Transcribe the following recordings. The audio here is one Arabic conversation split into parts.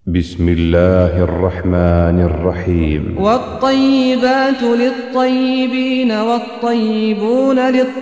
بسم الله الرحمن الرحيم. والطيبات للطيبين والطيبون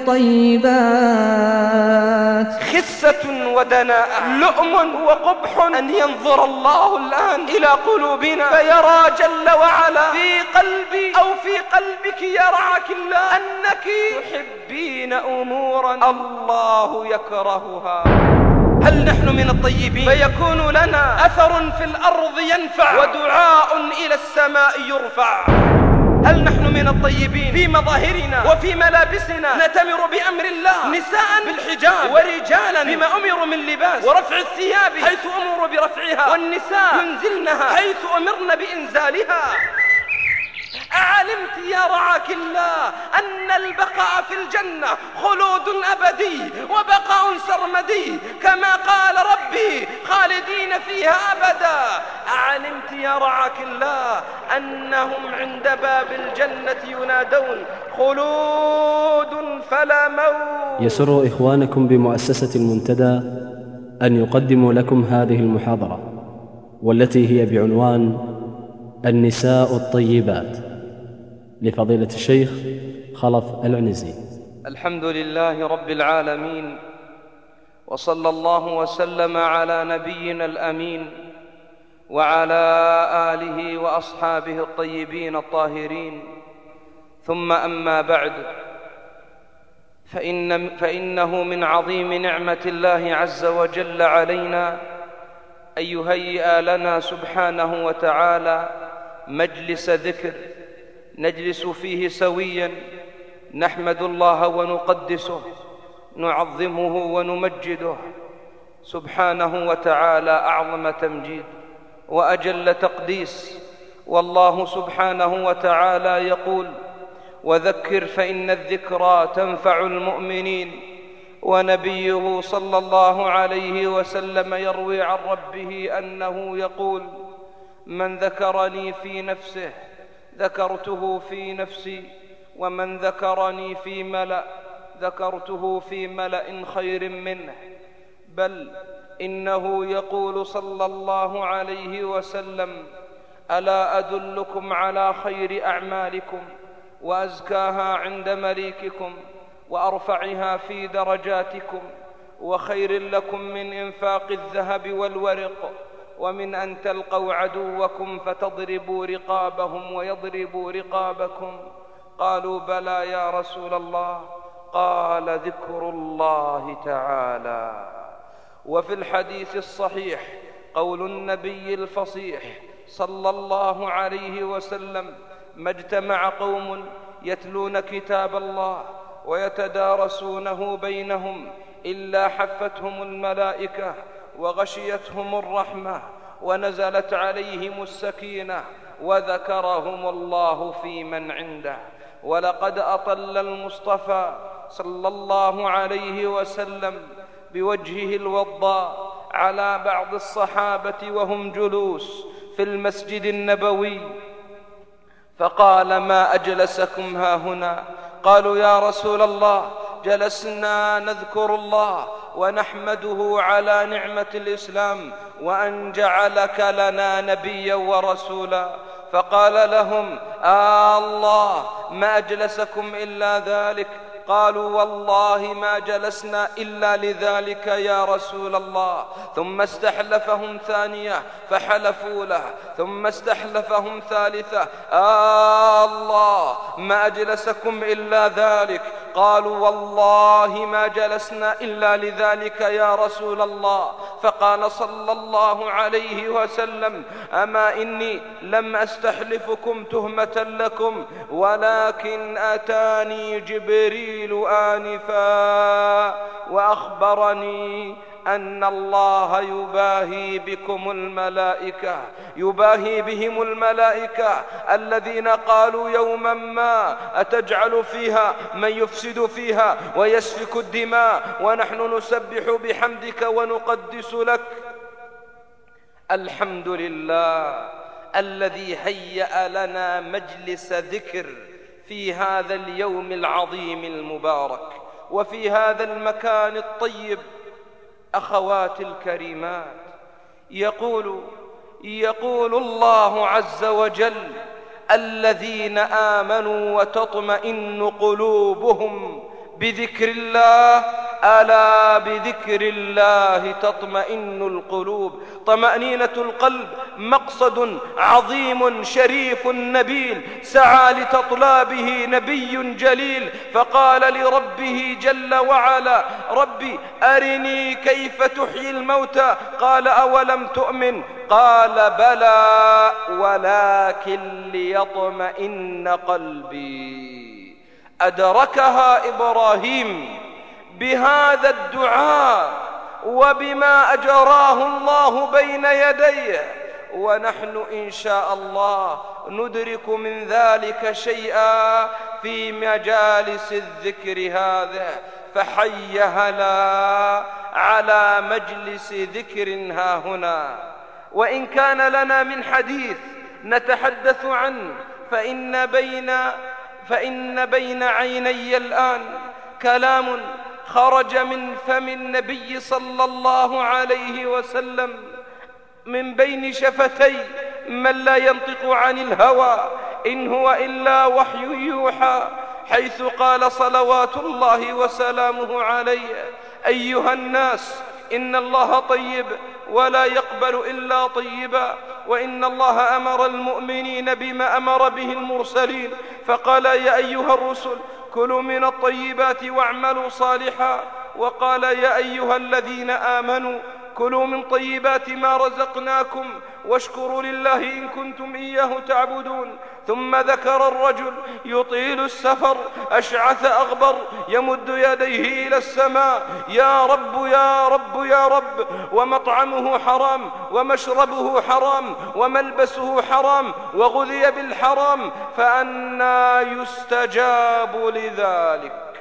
للطيبات خسة ودناءة، لؤم وقبح أن ينظر الله الآن إلى قلوبنا فيرى جل وعلا في قلبي أو في قلبك يرعاك الله أنك تحبين أمورا الله يكرهها. هل نحن من الطيبين فيكون لنا أثر في الأرض ينفع ودعاء إلى السماء يرفع؟ هل نحن من الطيبين في مظاهرنا وفي ملابسنا نتمر بأمر الله، نساء بالحجاب ورجالا بما أمروا من لباس ورفع الثياب حيث أمروا برفعها، والنساء ينزلنها حيث أمرن بإنزالها؟ أعلمت يا رعاك الله أن البقاء في الجنة خلود أبدي وبقاء سرمدي كما قال ربي خالدين فيها أبدا؟ أعلمت يا رعاك الله أنهم عند باب الجنة ينادون خلود فلا موت؟ يسر إخوانكم بمؤسسة المنتدى أن يقدموا لكم هذه المحاضرة، والتي هي بعنوان النساء الطيبات، لفضيلة الشيخ خلف العنزي. الحمد لله رب العالمين، وصلى الله وسلم على نبينا الأمين وعلى آله وأصحابه الطيبين الطاهرين، ثم أما بعد، فإنه من عظيم نعمة الله عز وجل علينا أن يهيئ لنا سبحانه وتعالى مجلس ذكر نجلس فيه سويا نحمد الله ونقدسه، نعظمه ونمجده سبحانه وتعالى أعظم تمجيد وأجل تقديس. والله سبحانه وتعالى يقول: وذكر فإن الذكرى تنفع المؤمنين. ونبيه صلى الله عليه وسلم يروي عن ربه أنه يقول: من ذكرني في نفسه ذكرته في نفسي، ومن ذكرني في ملأ ذكرته في ملأ خير منه. بل إنه يقول صلى الله عليه وسلم: ألا أدلكم على خير أعمالكم وأزكاها عند مليككم وأرفعها في درجاتكم وخير لكم من إنفاق الذهب والورق ومن أن تلقوا عدوكم فتضربوا رقابهم ويضربوا رقابكم؟ قالوا: بلى يا رسول الله. قال: ذكر الله تعالى. وفي الحديث الصحيح قول النبي الفصيح صلى الله عليه وسلم: ما اجتمع قوم يتلون كتاب الله ويتدارسونه بينهم إلا حفتهم الملائكة وغشيتهم الرحمة ونزلت عليهم السكينة وذكرهم الله في من عنده. ولقد أطل المصطفى صلى الله عليه وسلم بوجهه الوضاء على بعض الصحابة وهم جلوس في المسجد النبوي، فقال: ما أجلسكم هاهنا؟ قالوا: يا رسول الله، جلسنا نذكر الله ونحمده على نعمة الإسلام وأن جعلك لنا نبيا ورسولا. فقال لهم: الله، ما أجلسكم إلا ذلك؟ قالوا: والله ما جلسنا إلا لذلك يا رسول الله. ثم استحلفهم ثانية فحلفوا له، ثم استحلفهم ثالثة: الله، ما أجلسكم إلا ذلك؟ قالوا: والله ما جلسنا إلا لذلك يا رسول الله. فقال صلى الله عليه وسلم: أما إني لم أستحلفكم تهمة لكم، ولكن أتاني جبريل آنفا وأخبرني أن الله يباهي بهم الملائكة الذين قالوا يوما ما: أتجعل فيها من يفسد فيها ويسفك الدماء ونحن نسبح بحمدك ونقدس لك. الحمد لله الذي هيأ لنا مجلس ذكر في هذا اليوم العظيم المبارك وفي هذا المكان الطيب. أخواتي الكريمات، يقول يقول الله عز وجل: الذين آمنوا وتطمئن قلوبهم بذكر الله، ألا بذكر الله تطمئن القلوب. طمأنينة القلب مقصد عظيم شريف نبيل سعى لتطلابه نبي جليل، فقال لربه جل وعلا: ربي أرني كيف تحيي الموتى. قال: أولم تؤمن؟ قال: بلى ولكن ليطمئن قلبي. أدركها إبراهيم بهذا الدعاء وبما أجراه الله بين يديه، ونحن إن شاء الله ندرك من ذلك شيئا في مجالس الذكر هذا. فحي هلا على مجلس ذكر ها هنا. وإن كان لنا من حديث نتحدث عنه، فإن بين عيني الآن كلام خرج من فم النبي صلى الله عليه وسلم من بين شفتي من لا ينطق عن الهوى، إن هو إلا وحي يوحى، حيث قال صلوات الله وسلامه عليه: أيها الناس، إن الله طيب ولا يقبل إلا طيبا، وإن الله أمر المؤمنين بما أمر به المرسلين، فقال: يا أيها الرسل كلوا من الطيبات واعملوا صالحا، وقال: يا أيها الذين آمنوا كلوا من طيبات ما رزقناكم واشكروا لله إن كنتم إياه تعبدون. ثم ذكر الرجل يطيل السفر أشعث أغبر يمد يديه إلى السماء: يا رب يا رب يا رب، ومطعمه حرام ومشربه حرام وملبسه حرام وغذي بالحرام، فأنى يستجاب لذلك؟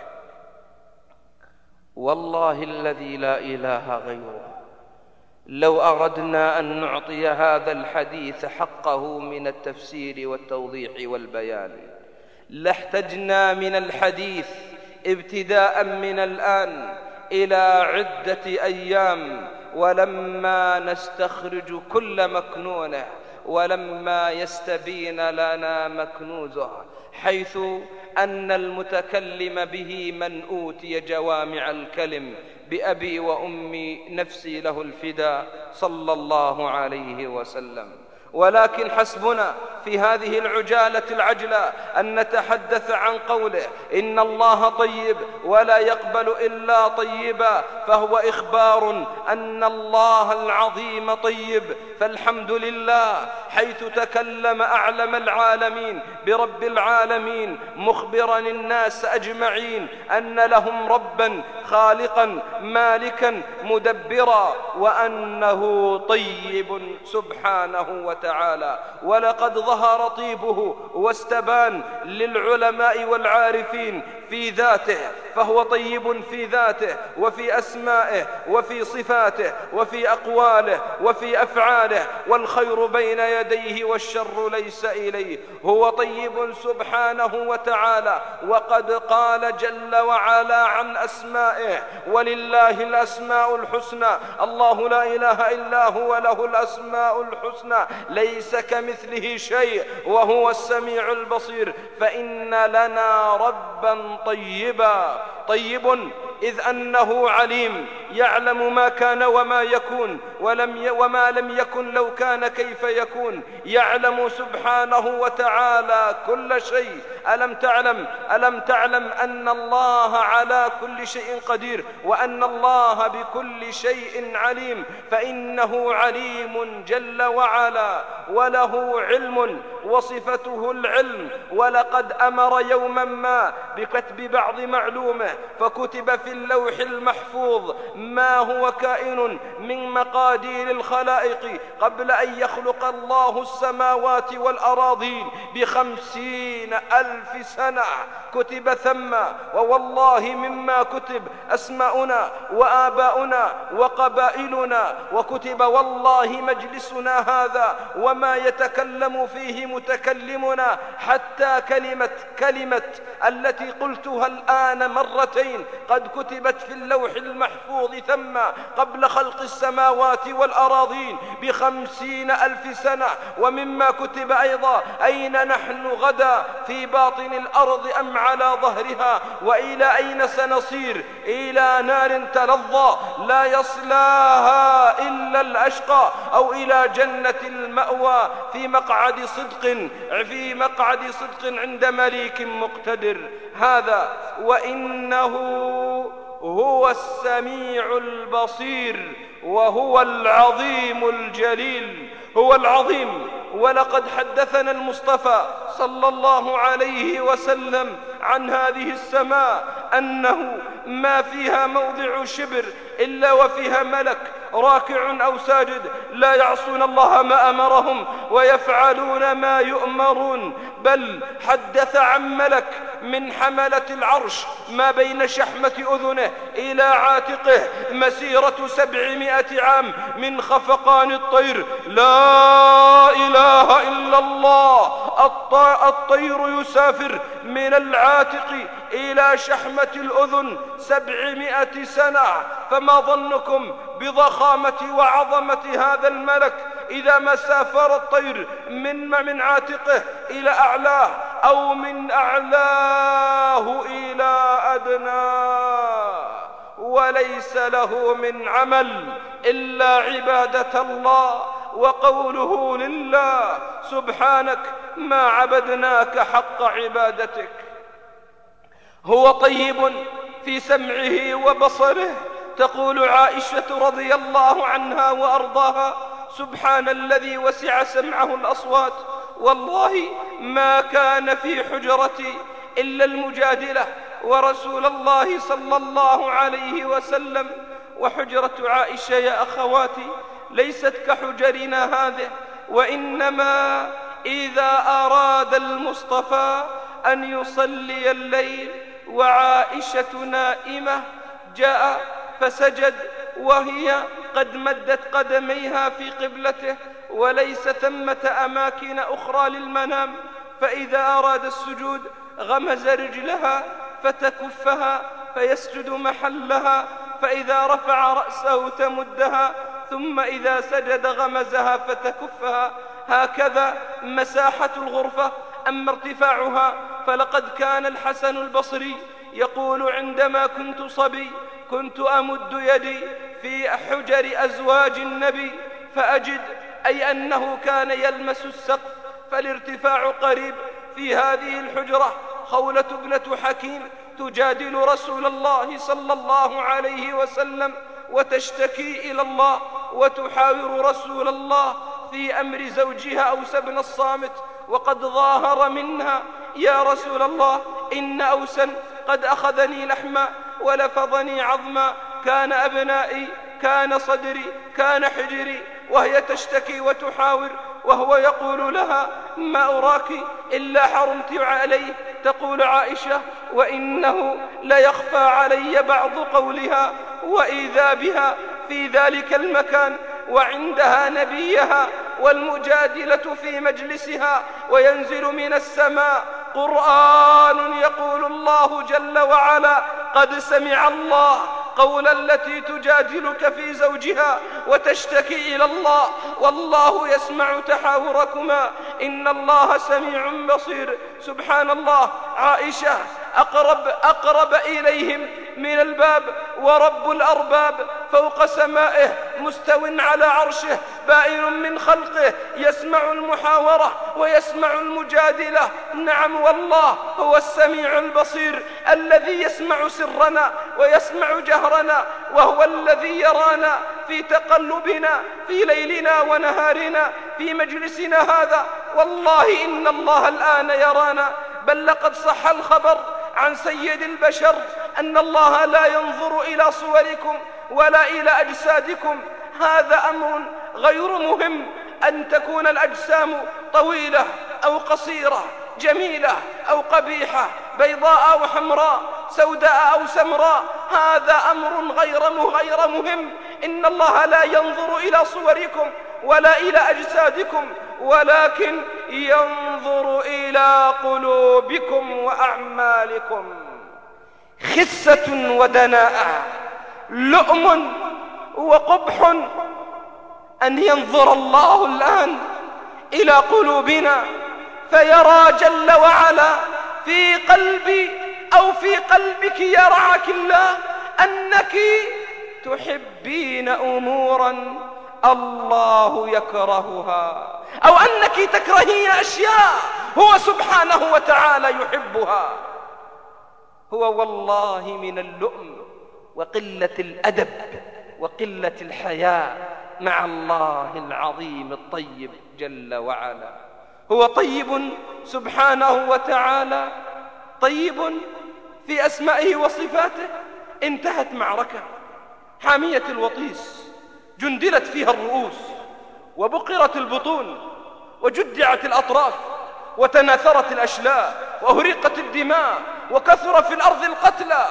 والله الذي لا إله غيره، لو أردنا أن نعطي هذا الحديث حقه من التفسير والتوضيح والبيان لاحتجنا من الحديث ابتداء من الآن إلى عدة أيام، ولما نستخرج كل مكنونه ولما يستبين لنا مكنوزه، حيث أن المتكلم به من أوتي جوامع الكلم بأبي وأمي نفسي له الفداء صلى الله عليه وسلم. ولكن حسبنا في هذه العجالة العجلة أن نتحدث عن قوله: إن الله طيب ولا يقبل إلا طيبا، فهو إخبار أن الله العظيم طيب. فالحمد لله حيث تكلم أعلم العالمين برب العالمين مخبرا الناس أجمعين أن لهم ربا خالقا مالكا مدبرا، وأنه طيب سبحانه وتعالى. ولقد ظهر طيبه واستبان للعلماء والعارفين في ذاته، فهو طيب في ذاته وفي أسمائه وفي صفاته وفي أقواله وفي أفعاله، والخير بين يديه والشر ليس إليه. هو طيب سبحانه وتعالى. وقد قال جل وعلا عن أسمائه: ولله الأسماء الحسنى، الله لا إله إلا هو له الأسماء الحسنى، ليس كمثله شيء وهو السميع البصير. فإن لنا ربا طيبا، طيب إذ أنه عليم، يعلم ما كان وما يكون وما لم يكن لو كان كيف يكون، يعلم سبحانه وتعالى كل شيء. ألم تعلم أن الله على كل شيء قدير، وأن الله بكل شيء عليم. فإنه عليم جل وعلا وله علم وصفته العلم. ولقد أمر يوما ما بكتب بعض معلومه، فكتب في اللوح المحفوظ ما هو كائن من مقادير الخلائق قبل أن يخلق الله السماوات والأراضين ب50,000 سنة، كتب ثم. ووالله مما كتب أسماؤنا وآباؤنا وقبائلنا، وكتب والله مجلسنا هذا وما يتكلم فيه متكلمنا، حتى كلمة التي قلتها الآن مرتين قد كتبت في اللوح المحفوظ الأرض ثم قبل خلق السماوات والأراضين ب50,000 سنة. ومما كتب أيضا: أين نحن غدا، في باطن الأرض أم على ظهرها؟ وإلى أين سنصير؟ إلى نار تلظى لا يصلاها إلا الأشقى، أو إلى جنة المأوى في مقعد صدق عند مليك مقتدر. هذا وإنه هو السميع البصير، وهو العظيم الجليل. هو العظيم. ولقد حدثنا المصطفى صلى الله عليه وسلم عن هذه السماء أنه ما فيها موضع شبر إلا وفيها ملك راكع أو ساجد، لا يعصون الله ما أمرهم ويفعلون ما يؤمرون. بل حدث عن ملك من حملة العرش ما بين شحمة أذنه إلى عاتقه مسيرة 700 عام من خفقان الطير. لا إله إلا الله. الطير يسافر من العاتق إلى شحمة الأذن 700 سنة. فما ظنكم بضخامة وعظمة هذا الملك إذا ما سافر الطير من عاتقه إلى أعلاه، أو من أعلاه إلى أدناه، وليس له من عمل إلا عبادة الله وقوله لله: سبحانك ما عبدناك حق عبادتك. هو طيب في سمعه وبصره. تقول عائشة رضي الله عنها وأرضاها: سبحان الذي وسع سمعه الأصوات، والله ما كان في حجرتي إلا المجادلة ورسول الله صلى الله عليه وسلم. وحجرة عائشة يا أخواتي ليست كحجرنا هذه، وإنما إذا أراد المصطفى أن يصلي الليل وعائشة نائمة جاء فسجد وهي قد مدت قدميها في قبلته، وليس ثمة أماكن أخرى للمنام. فإذا أراد السجود غمز رجلها فتكفها فيسجد محلها، فإذا رفع رأسه تمدها، ثم إذا سجد غمزها فتكفها. هكذا مساحة الغرفة. أما ارتفاعها فلقد كان الحسن البصري يقول: عندما كنت صبي كنت أمد يدي في حجر أزواج النبي فأجد، أي أنه كان يلمس السقف، فالارتفاع قريب. في هذه الحجرة خولة ابنة حكيم تجادل رسول الله صلى الله عليه وسلم وتشتكي إلى الله وتحاور رسول الله في أمر زوجها أوس بن الصامت، وقد ظاهر منها: يا رسول الله، إن أوسا قد أخذني لحما ولفظني عظما، كان أبنائي، كان صدري، كان حجري. وهي تشتكي وتحاور وهو يقول لها: ما أراك إلا حرمت عليه. تقول عائشة: وإنه ليخفى علي بعض قولها، وإذا بها في ذلك المكان وعندها نبيها والمجادلة في مجلسها، وينزل من السماء قرآن يقول الله جل وعلا: قد سمع الله قول التي تجادلك في زوجها وتشتكي إلى الله، والله يسمع تحاوركما، إن الله سميع بصير. سبحان الله. عائشة أقرب إليهم من الباب، ورب الأرباب فوق سمائه مستو على عرشه بائن من خلقه، يسمع المحاورة ويسمع المجادلة. نعم والله هو السميع البصير الذي يسمع سرنا ويسمع جهرنا، وهو الذي يرانا في تقلبنا في ليلنا ونهارنا في مجلسنا هذا. والله إن الله الآن يرانا. بل لقد صح الخبر عن سيد البشر أن الله لا ينظر إلى صوركم ولا إلى أجسادكم. هذا أمر غير مهم، أن تكون الأجسام طويلة أو قصيرة، جميلة أو قبيحة، بيضاء أو حمراء، سوداء أو سمراء. هذا أمر غير مهم. إن الله لا ينظر إلى صوركم ولا إلى أجسادكم، ولكن ينظر إلى قلوبكم وأعمالكم. خسة ودناءة لؤم وقبح أن ينظر الله الآن إلى قلوبنا فيرى جل وعلا في قلبي أو في قلبك يرعاك الله أنك تحبين أمورا الله يكرهها، أو أنك تكرهين أشياء هو سبحانه وتعالى يحبها. هو والله من اللؤم وقلة الأدب وقلة الحياء مع الله العظيم الطيب جل وعلا. هو طيب سبحانه وتعالى، طيب في أسمائه وصفاته. انتهت معركة حامية الوطيس، جندلت فيها الرؤوس وبقرت البطون وجدعت الأطراف وتناثرت الأشلاء وأهرقت الدماء وكثر في الأرض القتلى،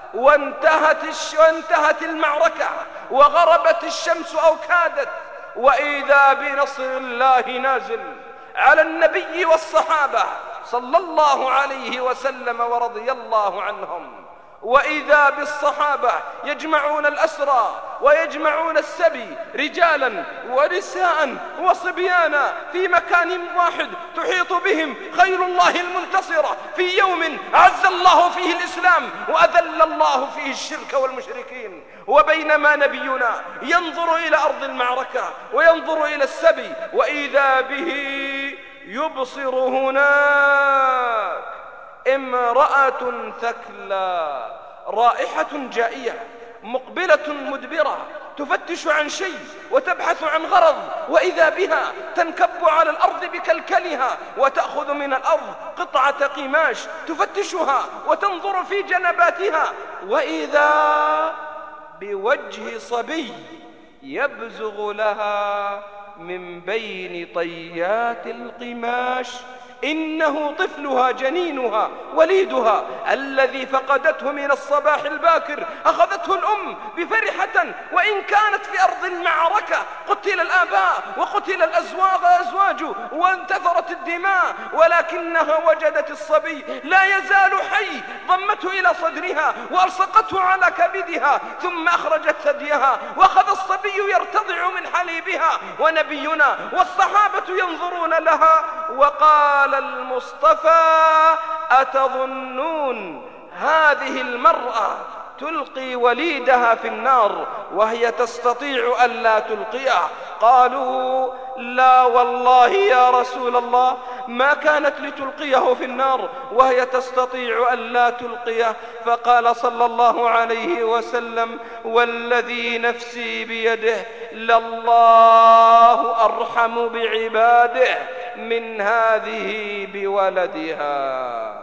وانتهت المعركة وغربت الشمس أو كادت، وإذا بنصر الله نازل على النبي والصحابة صلى الله عليه وسلم ورضي الله عنهم. وإذا بالصحابة يجمعون الأسرى ويجمعون السبي رجالا ونساء وصبيانا في مكان واحد، تحيط بهم خيل الله المنتصرة في يوم أعز الله فيه الإسلام وأذل الله فيه الشرك والمشركين. وبينما نبينا ينظر إلى أرض المعركة وينظر إلى السبي، وإذا به يبصر هناك امرأة ثكلى رائحة جائية مقبلة مدبرة تفتش عن شيء وتبحث عن غرض، وإذا بها تنكب على الأرض بكلكلها وتأخذ من الأرض قطعة قماش تفتشها وتنظر في جنباتها، وإذا بوجه صبي يبزغ لها من بين طيات القماش إنه طفلها جنينها وليدها الذي فقدته من الصباح الباكر. أخذته الأم بفرحة، وإن كانت في أرض المعركة قتل الآباء وقتل الأزواج وانتثرت الدماء، ولكنها وجدت الصبي لا يزال حي، ضمته إلى صدرها وألصقته على كبدها، ثم أخرجت ثديها وأخذ الصبي يرتضع من حليبها، ونبينا والصحابة ينظرون لها. وقال المصطفى: أتظنون هذه المرأة تلقي وليدها في النار وهي تستطيع ألا تلقيه؟ قالوا: لا والله يا رسول الله، ما كانت لتلقيه في النار وهي تستطيع ألا تلقيه. فقال صلى الله عليه وسلم: والذي نفسي بيده لله أرحم بعباده من هذه بولدها.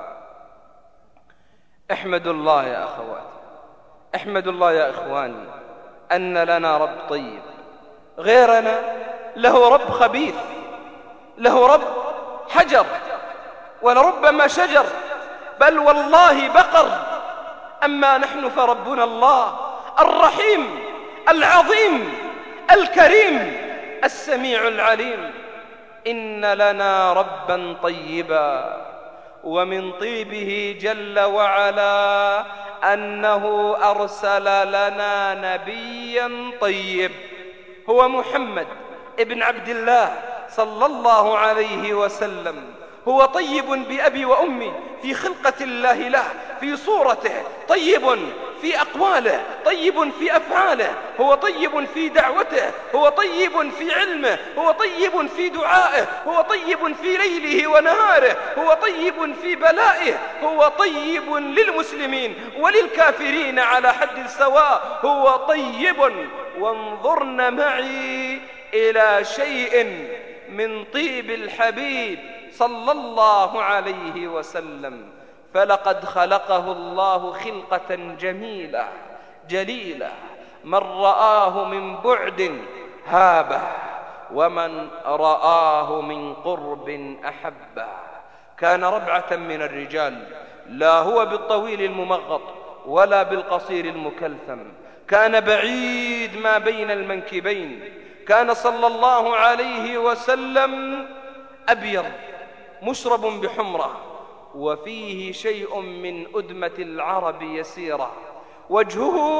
احمدوا الله يا أخواتي، احمدوا الله يا إخواني أن لنا رب طيب. غيرنا له رب خبيث، له رب حجر ولربما شجر، بل والله بقر. أما نحن فربنا الله الرحيم العظيم الكريم السميع العليم. إن لنا ربا طيبا، ومن طيبه جل وعلا أنه أرسل لنا نبيا طيب، هو محمد ابن عبد الله صلى الله عليه وسلم. هو طيب بأبي وأمي في خلقة الله له، في صورته، طيب في أقواله، طيب في أفعاله، هو طيب في دعوته، هو طيب في علمه، هو طيب في دعائه، هو طيب في ليله ونهاره، هو طيب في بلائه، هو طيب للمسلمين وللكافرين على حد سواء، هو طيب. وانظرن معي إلى شيء من طيب الحبيب صلى الله عليه وسلم. فلقد خلقه الله خلقة جميلة جليلة، من رآه من بعد هابه، ومن رآه من قرب أحبه. كان ربعة من الرجال، لا هو بالطويل الممغط ولا بالقصير المكلثم، كان بعيد ما بين المنكبين. كان صلى الله عليه وسلم أبيض مشرب بحمرة، وفيه شيء من أدمة العرب يسيرة، وجهه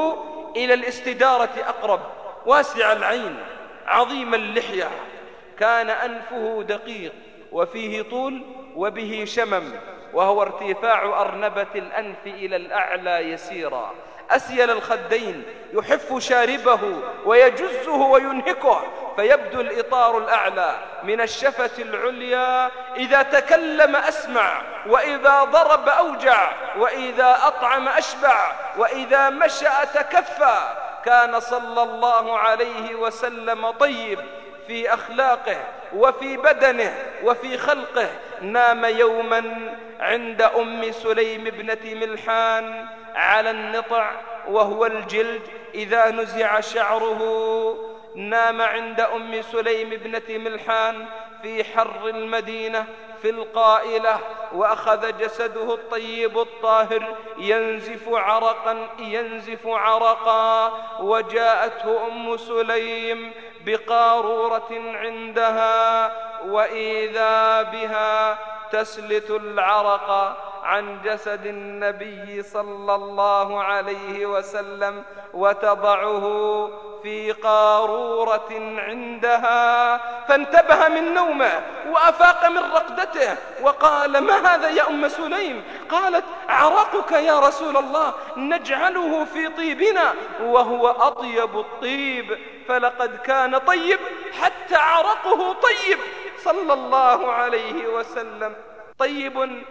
إلى الاستدارة أقرب، واسع العين، عظيم اللحية، كان أنفه دقيق وفيه طول وبه شمم، وهو ارتفاع أرنبة الأنف إلى الأعلى يسيرا، أسيل الخدين، يحف شاربه ويجزه وينهكه، فيبدو الإطار الأعلى من الشفة العليا. إذا تكلم أسمع، وإذا ضرب أوجع، وإذا أطعم أشبع، وإذا مشى تكفى. كان صلى الله عليه وسلم طيب في أخلاقه وفي بدنه وفي خلقه. نام يوما عند أم سليم ابنة ملحان على النطع، وهو الجلد إذا نزع شعره. نام عند أم سليم ابنة ملحان في حر المدينة في القائلة، وأخذ جسده الطيب الطاهر ينزف عرقا. وجاءته أم سليم بقارورة عندها، وإذا بها تسلت العرق عن جسد النبي صلى الله عليه وسلم وتضعه في قارورة عندها. فانتبه من نومه وأفاق من رقدته وقال: ما هذا يا أم سليم؟ قالت: عرقك يا رسول الله، نجعله في طيبنا وهو أطيب الطيب، فلقد كان طيب حتى عرقه طيب صلى الله عليه وسلم. طيب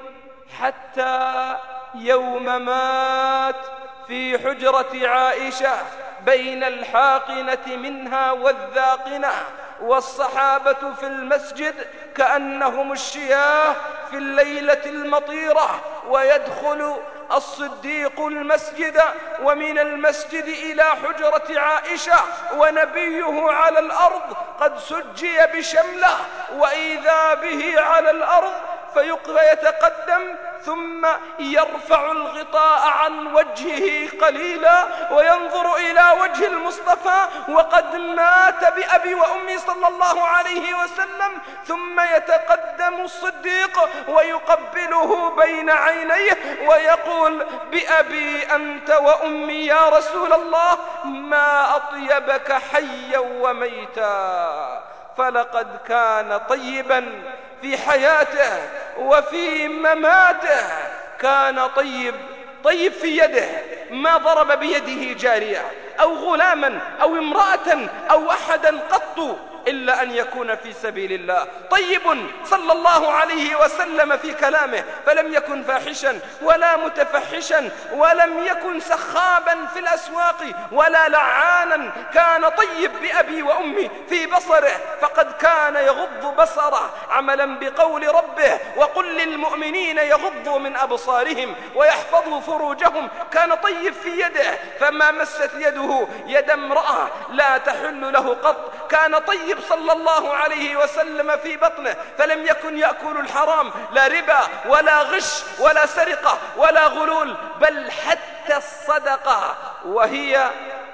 حتى يوم مات في حجرة عائشة بين الحاقنة منها والذاقنة، والصحابة في المسجد كأنهم الشياه في الليلة المطيرة. ويدخل الصديق المسجد، ومن المسجد إلى حجرة عائشة ونبيه على الأرض قد سجي بشمله، وإذا به على الأرض فيتقدم ثم يرفع الغطاء عن وجهه قليلا وينظر إلى وجه المصطفى وقد مات بأبي وأمي صلى الله عليه وسلم، ثم يتقدم الصديق ويقبله بين عينيه ويقول: بأبي أنت وأمي يا رسول الله، ما أطيبك حيا وميتا. فلقد كان طيبا في حياته وفي مماته. كان طيب في يده، ما ضرب بيده جارية أو غلاما أو امرأة أو أحدا قط إلا أن يكون في سبيل الله. طيب صلى الله عليه وسلم في كلامه، فلم يكن فاحشا ولا متفحشا، ولم يكن سخابا في الأسواق ولا لعانا. كان طيب بأبي وأمي في بصره، فقد كان يغض بصره عملا بقول ربه: وقل للمؤمنين يغضوا من أبصارهم ويحفظوا فروجهم. كان طيب في يده، فما مست يده يد امرأة لا تحل له قط. كان طيب صلى الله عليه وسلم في بطنه، فلم يكن يأكل الحرام، لا ربا ولا غش ولا سرقة ولا غلول، بل حتى الصدقة وهي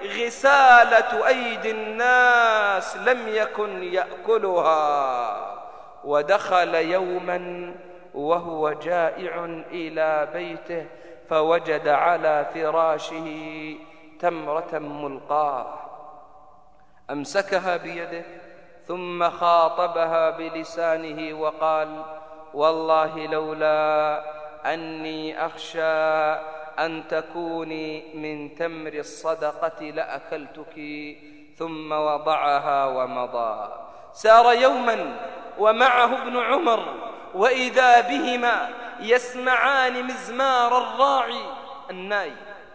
غسالة أيدي الناس لم يكن يأكلها. ودخل يوما وهو جائع إلى بيته، فوجد على فراشه تمرة ملقاة، أمسكها بيده ثم خاطبها بلسانه وقال: والله لولا أني أخشى أن تكوني من تمر الصدقة لأكلتك. ثم وضعها ومضى. سار يوما ومعه ابن عمر، وإذا بهما يسمعان مزمار الراعي الناي،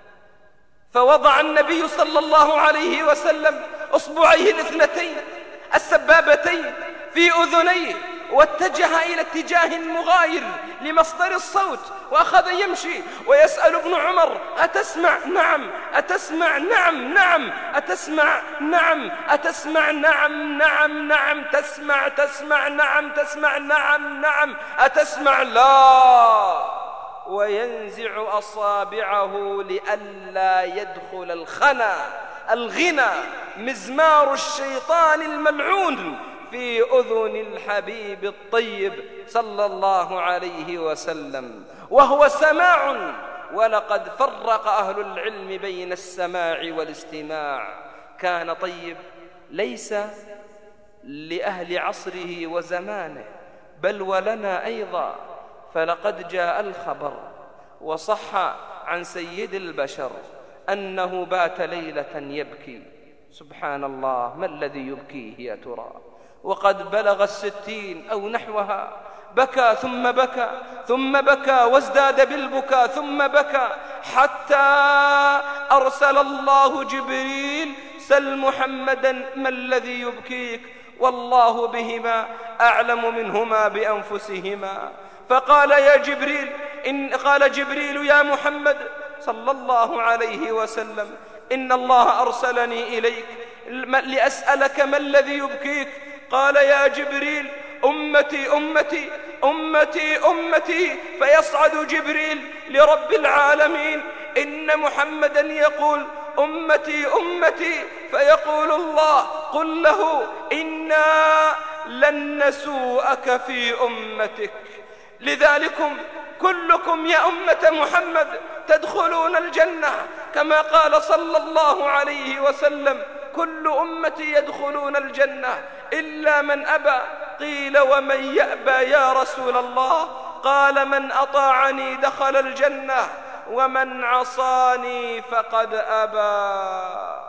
فوضع النبي صلى الله عليه وسلم أصبعيه الاثنتين السبابتين في أذنيه، واتجه إلى اتجاه مغاير لمصدر الصوت، وأخذ يمشي ويسأل ابن عمر: أتسمع؟ نعم. أتسمع؟ نعم. نعم. أتسمع؟ نعم. أتسمع؟ نعم. نعم. نعم. تسمع؟ تسمع؟ نعم. تسمع؟ نعم. نعم. أتسمع؟ لا. وينزع أصابعه لئلا يدخل الغنى مزمار الشيطان الملعون في أذن الحبيب الطيب صلى الله عليه وسلم، وهو سماع ولقد فرق أهل العلم بين السماع والاستماع. كان طيب ليس لأهل عصره وزمانه بل ولنا أيضا، فلقد جاء الخبر وصح عن سيد البشر أنه بات ليلة يبكي. سبحان الله، ما الذي يبكيه يا ترى؟ وقد بلغ 60 أو نحوها، بكى ثم بكى ثم بكى وازداد بالبكاء ثم بكى، حتى أرسل الله جبريل: سل محمدا ما الذي يبكيك، والله بهما أعلم منهما بأنفسهما. فقال يا جبريل قال جبريل: يا محمد صلى الله عليه وسلم، إن الله أرسلني إليك لأسألك ما الذي يبكيك. قال يا جبريل: أمتي أمتي أمتي أمتي. فيصعد جبريل لرب العالمين: إن محمدا يقول أمتي أمتي. فيقول الله: قل له إنا لن نسوءك في أمتك، لذلكم كلكم يا أمة محمد تدخلون الجنة، كما قال صلى الله عليه وسلم: كل أمتي يدخلون الجنة إلا من أبى. قيل: ومن يأبى يا رسول الله؟ قال: من أطاعني دخل الجنة ومن عصاني فقد أبى.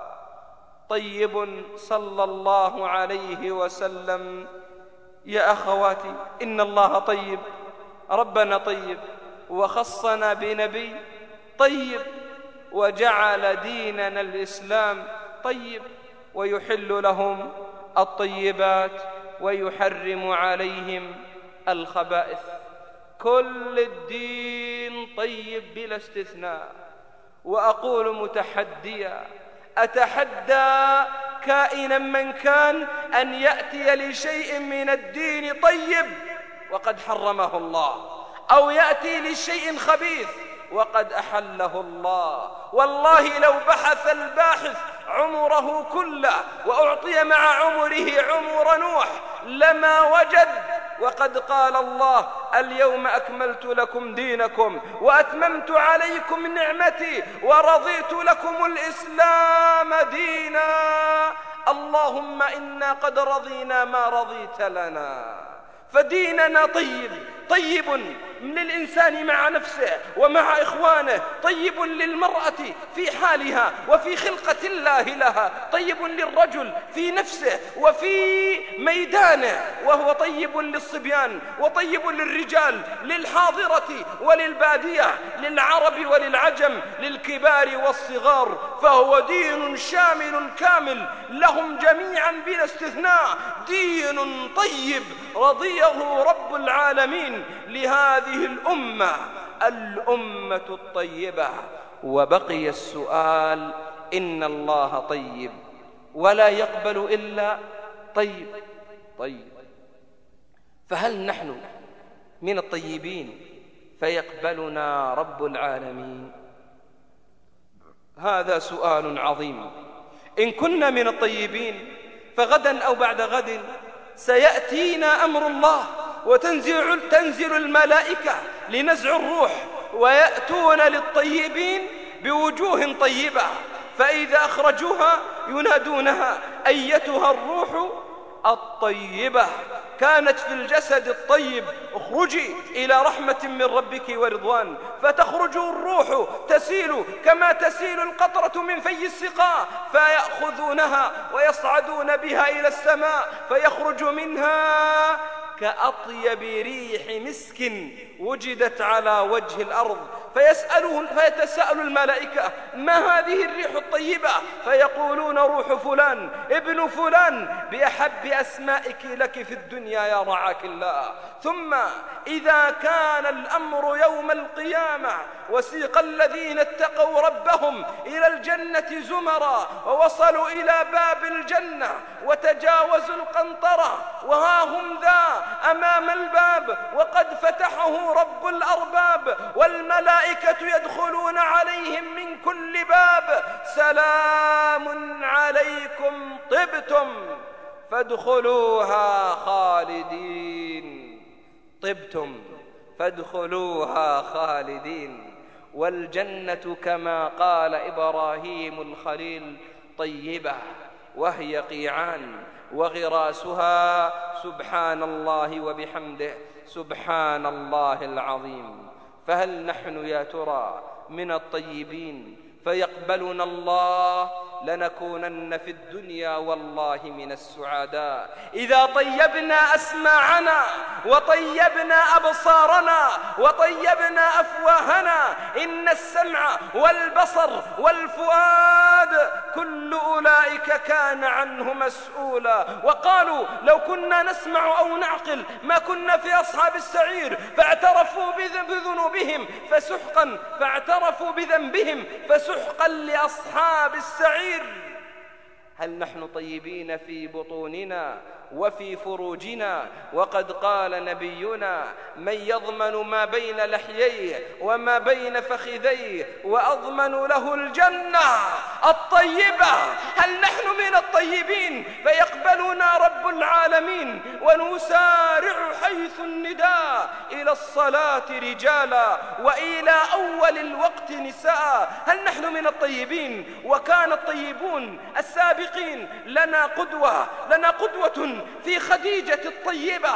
طيب صلى الله عليه وسلم. يا أخواتي، إن الله طيب، ربنا طيب، وخصنا بنبي طيب، وجعل ديننا الإسلام طيب، ويحل لهم الطيبات ويحرم عليهم الخبائث. كل الدين طيب بلا استثناء. وأقول متحديا، أتحدى كائنا من كان أن يأتي لشيء من الدين طيب وقد حرمه الله، أو يأتي لشيء خبيث وقد أحله الله. والله لو بحث الباحث عمره كله وأعطي مع عمره عمر نوح لما وجد. وقد قال الله: اليوم أكملت لكم دينكم وأتممت عليكم نعمتي ورضيت لكم الإسلام دينا. اللهم إنا قد رضينا ما رضيت لنا، فديننا طيب، طيب للإنسان مع نفسه ومع إخوانه، طيب للمرأة في حالها وفي خلقة الله لها، طيب للرجل في نفسه وفي ميدانه، وهو طيب للصبيان وطيب للرجال، للحاضرة وللبادية، للعرب وللعجم، للكبار والصغار، فهو دين شامل كامل لهم جميعا بلا استثناء، دين طيب رضيه رب العالمين لهذه الأمة الطيبة. وبقي السؤال: إن الله طيب ولا يقبل إلا طيب. فهل نحن من الطيبين فيقبلنا رب العالمين؟ هذا سؤال عظيم. إن كنا من الطيبين فغدا أو بعد غد سيأتينا أمر الله وتنزل الملائكة لنزع الروح، ويأتون للطيبين بوجوه طيبة، فإذا أخرجوها ينادونها: أيتها الروح الطيبة كانت في الجسد الطيب، اخرجي إلى رحمة من ربك ورضوان. فتخرج الروح تسيل كما تسيل القطرة من في السقاء، فيأخذونها ويصعدون بها إلى السماء، فيخرج منها كأطيب ريح مسك وجدت على وجه الأرض. فيتساءل الملائكة: ما هذه الريح الطيبة؟ فيقولون: روح فلان ابن فلان بأحب أسمائك لك في الدنيا يا رعاك الله. ثم إذا كان الأمر يوم القيامة وسيق الذين اتقوا ربهم إلى الجنة زمرا، ووصلوا إلى باب الجنة وتجاوزوا القنطرة، وها هم ذا أمام الباب وقد فتحه رب الأرباب، والملائكة يدخلون عليهم من كل باب: سلام عليكم طبتم فادخلوها خالدين. طبتم فادخلوها خالدين. والجنة كما قال إبراهيم الخليل طيبة وهي قيعان وغراسها سبحان الله وبحمده سبحان الله العظيم. فهل نحن يا ترى من الطيبين فيقبلنا الله؟ لنكونن في الدنيا والله من السعداء إذا طيبنا أسماعنا وطيبنا أبصارنا وطيبنا أفواهنا. إن السمع والبصر والفؤاد كل أولئك كان عنه مسؤولا. وقالوا لو كنا نسمع أو نعقل ما كنا في أصحاب السعير فاعترفوا بذنوبهم فسحقا لأصحاب السعير. هل نحن طيبين في بطوننا وفي فروجنا؟ وقد قال نبينا من يضمن ما بين لحييه وما بين فخذيه وأضمن له الجنة الطيبة. هل نحن من الطيبين فيقبلنا رب العالمين ونسارع حيث النداء إلى الصلاة رجالا وإلى أول الوقت نساء؟ هل نحن من الطيبين؟ وكان الطيبون السابقين لنا قدوة في خديجة الطيبة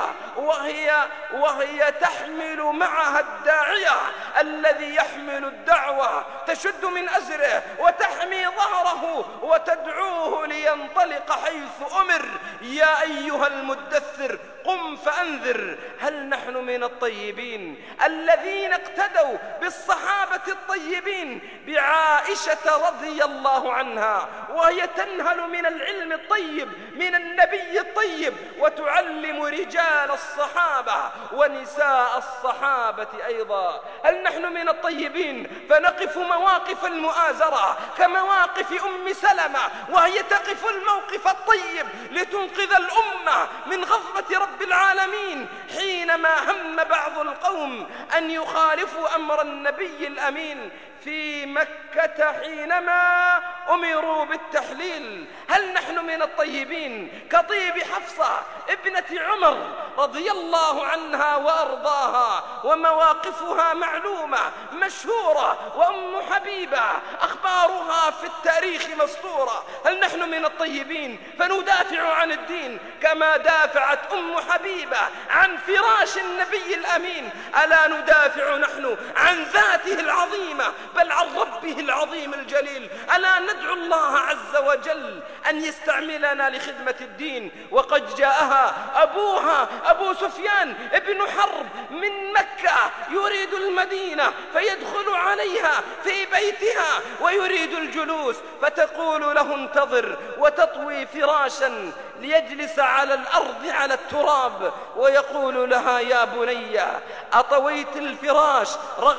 وهي تحمل معها الداعية الذي يحمل الدعوة، تشد من أزره وتحمي ظهره وتدعوه لينطلق حيث أمر. يا أيها المدثر قم فأنذر. هل نحن من الطيبين الذين اقتدوا بالصحابة الطيبين بعائشة رضي الله عنها وهي تنهل من العلم الطيب من النبي الطيب وتعلم رجال الصحابة ونساء الصحابة أيضا؟ هل نحن من الطيبين فنقف مواقف المؤازرة كمواقف أم سلمة وهي تقف الموقف الطيب لتنقذ الأمة من غضبة رب العالمين حينما هم بعض القوم أن يخالفوا أمر النبي الأمين في مكة حينما أمروا بالتحليل؟ هل نحن من الطيبين كطيب حفصة ابنة عمر رضي الله عنها وأرضاها ومواقفها معلومة مشهورة، وأم حبيبة أخبارها في التاريخ مسطورة؟ هل نحن من الطيبين فندافع عن الدين كما دافعت أم حبيبة عن فراش النبي الأمين؟ ألا ندافع نحن عن ذاته العظيمة بل عن ربه العظيم الجليل؟ ألا ندعو الله عز وجل أن يستعملنا لخدمة الدين؟ وقد جاءها أبوها أبو سفيان ابن حرب من مكة يريد المدينة فيدخل عليها في بيتها ويريد الجلوس فتقول له انتظر وتطوي فراشا ليجلس على الأرض على التراب ويقول لها يا بني أطويت الفراش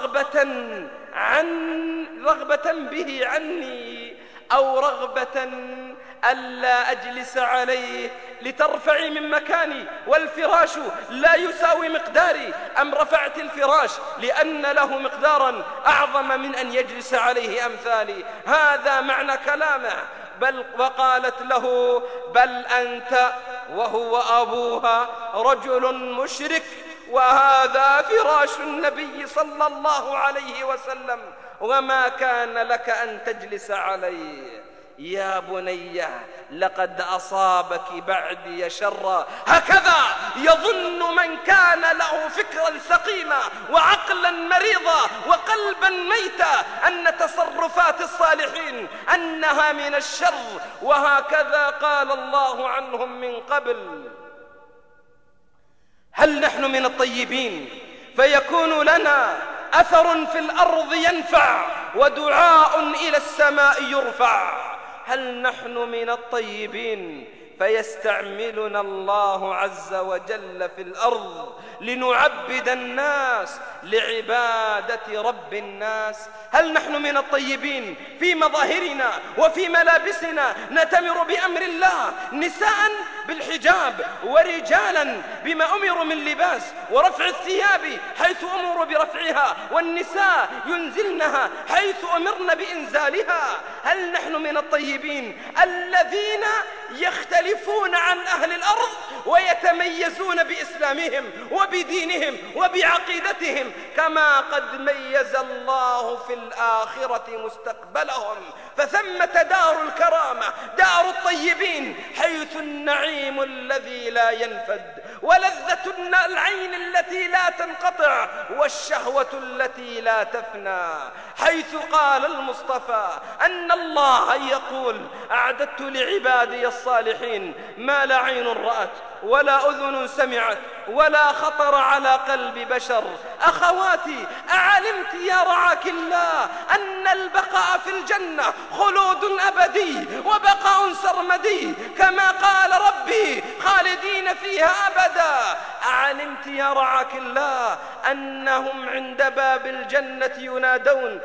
رغبة به عني أو رغبة ألا أجلس عليه لترفعي من مكاني والفراش لا يساوي مقداري، أم رفعت الفراش لأن له مقدارا أعظم من أن يجلس عليه أمثالي؟ هذا معنى كلامه. وقالت له بل أنت وهو أبوها رجل مشرك وهذا فراش النبي صلى الله عليه وسلم وما كان لك أن تجلس عليه. يا بني لقد أصابك بعدي شرا. هكذا يظن من كان له فكرا سقيما وعقلا مريضا وقلبا ميتا أن تصرفات الصالحين أنها من الشر، وهكذا قال الله عنهم من قبل. هل نحن من الطيبين فيكون لنا أثر في الأرض ينفع ودعاء إلى السماء يرفع؟ هل نحن من الطيبين فيستعملنا الله عز وجل في الأرض لنعبد الناس لعبادة رب الناس؟ هل نحن من الطيبين في مظاهرنا وفي ملابسنا نتمر بأمر الله، نساء بالحجاب ورجالا بما أمروا من لباس ورفع الثياب حيث أمروا برفعها، والنساء ينزلنها حيث أمرن بإنزالها؟ هل نحن من الطيبين الذين يختلفون عن أهل الأرض ويتميزون بإسلامهم وبدينهم وبعقيدتهم، كما قد ميز الله في الآخرة مستقبلهم. فثمة دار الكرامة، دار الطيبين، حيث النعيم الذي لا ينفد، ولذة العين التي لا تنقطع، والشهوة التي لا تفنى، حيث قال المصطفى أن الله يقول: أعددت لعبادي الصالحين ما لا عين رأت ولا أذن سمعت ولا خطر على قلب بشر. أخواتي، أعلمت يا رعاك الله أن البقاء في الجنة خلود أبدي وبقاء سرمدي، كما قال ربي: خالدين فيها أبدا. أعلمت يا رعاك الله أنهم عند باب الجنة ينادون: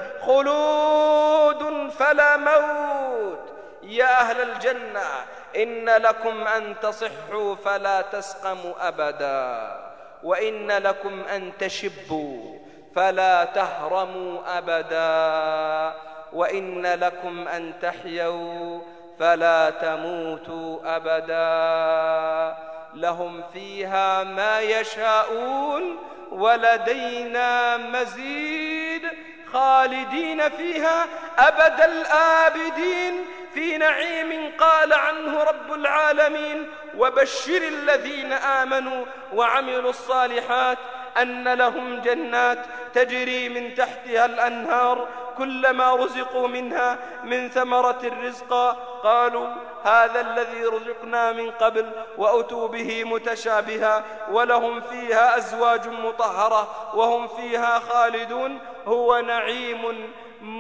خلود فلا موت. يا أهل الجنة، إن لكم أن تصحوا فلا تسقموا أبدا، وإن لكم أن تشبوا فلا تهرموا أبدا، وإن لكم أن تحيوا فلا تموتوا أبدا. لهم فيها ما يشاءون ولدينا مزيد، خالدين فيها أبد الآبدين في نعيم قال عنه رب العالمين: وبشر الذين آمنوا وعملوا الصالحات أن لهم جنات تجري من تحتها الأنهار، كلما رزقوا منها من ثمرة رزقا قالوا هذا الذي رزقنا من قبل، وأتوا به متشابها، ولهم فيها أزواج مطهرة وهم فيها خالدون. هو نعيم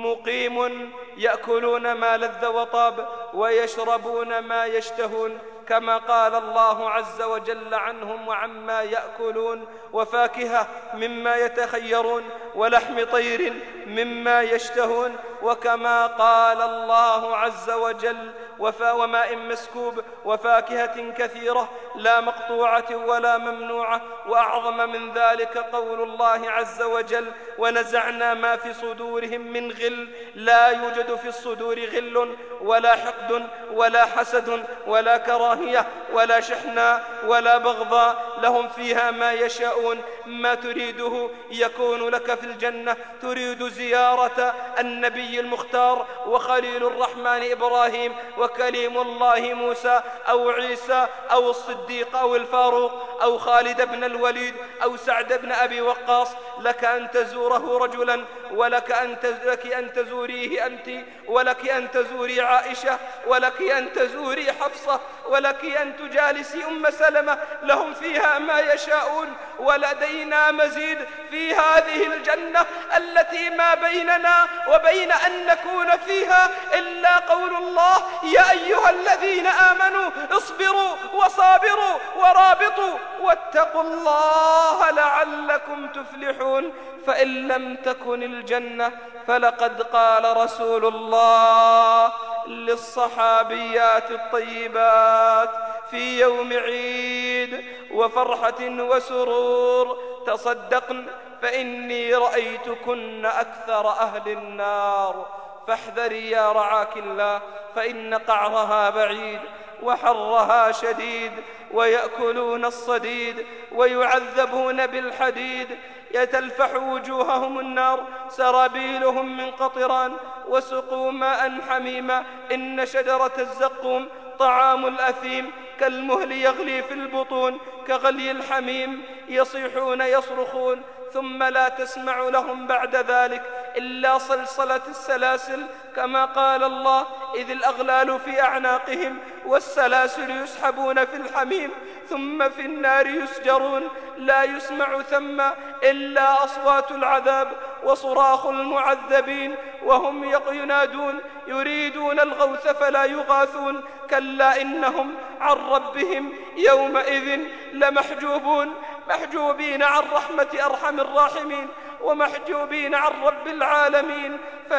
مقيم، يأكلون ما لذ وطاب ويشربون ما يشتهون، كما قال الله عز وجل عنهم وعما يأكلون: وفاكهة مما يتخيرون ولحم طير مما يشتهون، وكما قال الله عز وجل: وماء مسكوب، وفاكهة كثيرة لا مقطوعة ولا ممنوعة. وأعظم من ذلك قول الله عز وجل: ونزعنا ما في صدورهم من غل، لا يوجد في الصدور غل ولا حقد ولا حسد ولا كراهية ولا شحناء ولا بغضاء، لهم فيها ما يشاءون، ما تريده يكون لك في الجنة. تريد زيارة النبي المختار وخليل الرحمن إبراهيم وكليم الله موسى أو عيسى أو الصديق أو الفاروق أو خالد بن الوليد أو سعد بن أبي وقاص، لك أن تزوره رجلا، ولك أن تزوريه أنت، ولك أن تزوري عائشة، ولك أن تزوري حفصة، ولك أن تجالسي أم سلمة. لهم فيها ما يشاءون ولدينا مزيد في هذه الجنة التي ما بيننا وبين أن نكون فيها إلا قول الله: يا أيها الذين آمنوا اصبروا وصابروا ورابطوا واتقوا الله لعلكم تفلحون. فإن لم تكن الجنة فلقد قال رسول الله للصحابيات الطيبات في يوم عيد وفرحة وسرور: تصدقن فإني رأيتكن أكثر أهل النار، فاحذري يا رعاك الله، فإن قعرها بعيد وحرها شديد، ويأكلون الصديد ويعذبون بالحديد، يتلفح وجوههم النار، سرابيلهم من قطران، وسقوا ماء حميما. إن شجرة الزقوم طعام الأثيم، كالمهل يغلي في البطون كغلي الحميم، يصيحون يصرخون، ثم لا تسمع لهم بعد ذلك إلا صلصلة السلاسل، كما قال الله: إذ الأغلال في أعناقهم والسلاسل يسحبون في الحميم ثم في النار يسجرون، لا يسمع ثم إلا أصوات العذاب وصراخ المعذبين، وهم ينادون يريدون الغوث فلا يغاثون، كلا إنهم عن ربهم يومئذ لمحجوبون، محجوبين عن رحمة أرحم الراحمين ومحجوبين عن رب العالمين.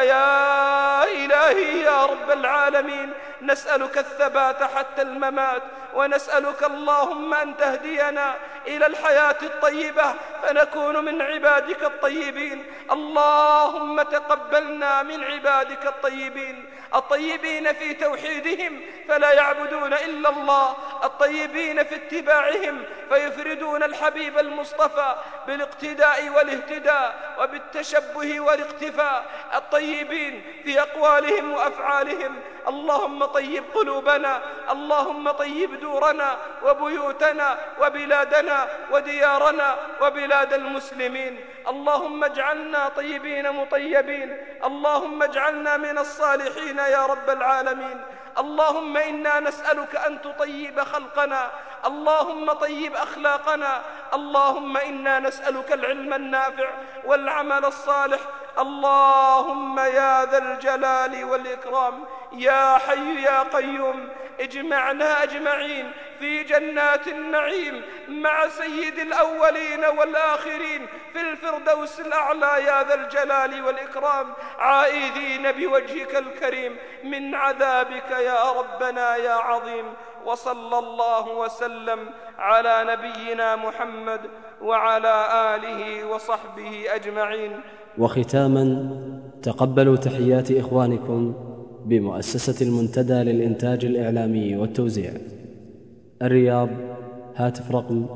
فيا إلهي يا رب العالمين، نسألك الثبات حتى الممات، ونسألك اللهم أن تهدينا إلى الحياة الطيبة فنكون من عبادك الطيبين. اللهم تقبلنا من عبادك الطيبين في توحيدهم فلا يعبدون إلا الله، الطيبين في اتباعهم فيفردون الحبيب المصطفى بالاقتداء والاهتداء وبالتشبه والاقتفاء، الطيبين في أقوالهم وأفعالهم. اللهم طيب قلوبنا، اللهم طيب دورنا وبيوتنا وبلادنا وديارنا وبلاد المسلمين. اللهم اجعلنا طيبين مطيبين، اللهم اجعلنا من الصالحين يا رب العالمين. اللهم إنا نسألك أن تطيب خلقنا، اللهم طيب أخلاقنا، اللهم إنا نسألك العلم النافع والعمل الصالح. اللهم يا ذا الجلال والإكرام يا حي يا قيوم اجمعنا أجمعين في جنات النعيم مع سيد الأولين والآخرين في الفردوس الأعلى يا ذا الجلال والإكرام، عائذين بوجهك الكريم من عذابك يا ربنا يا عظيم. وصلى الله وسلم على نبينا محمد وعلى آله وصحبه أجمعين. وختاما، تقبلوا تحيات إخوانكم بمؤسسة المنتدى للإنتاج الإعلامي والتوزيع، الرياض، هاتف رقم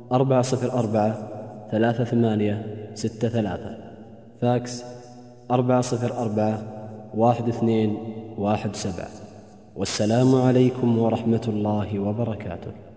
404-3863، فاكس 404-1217. والسلام عليكم ورحمة الله وبركاته.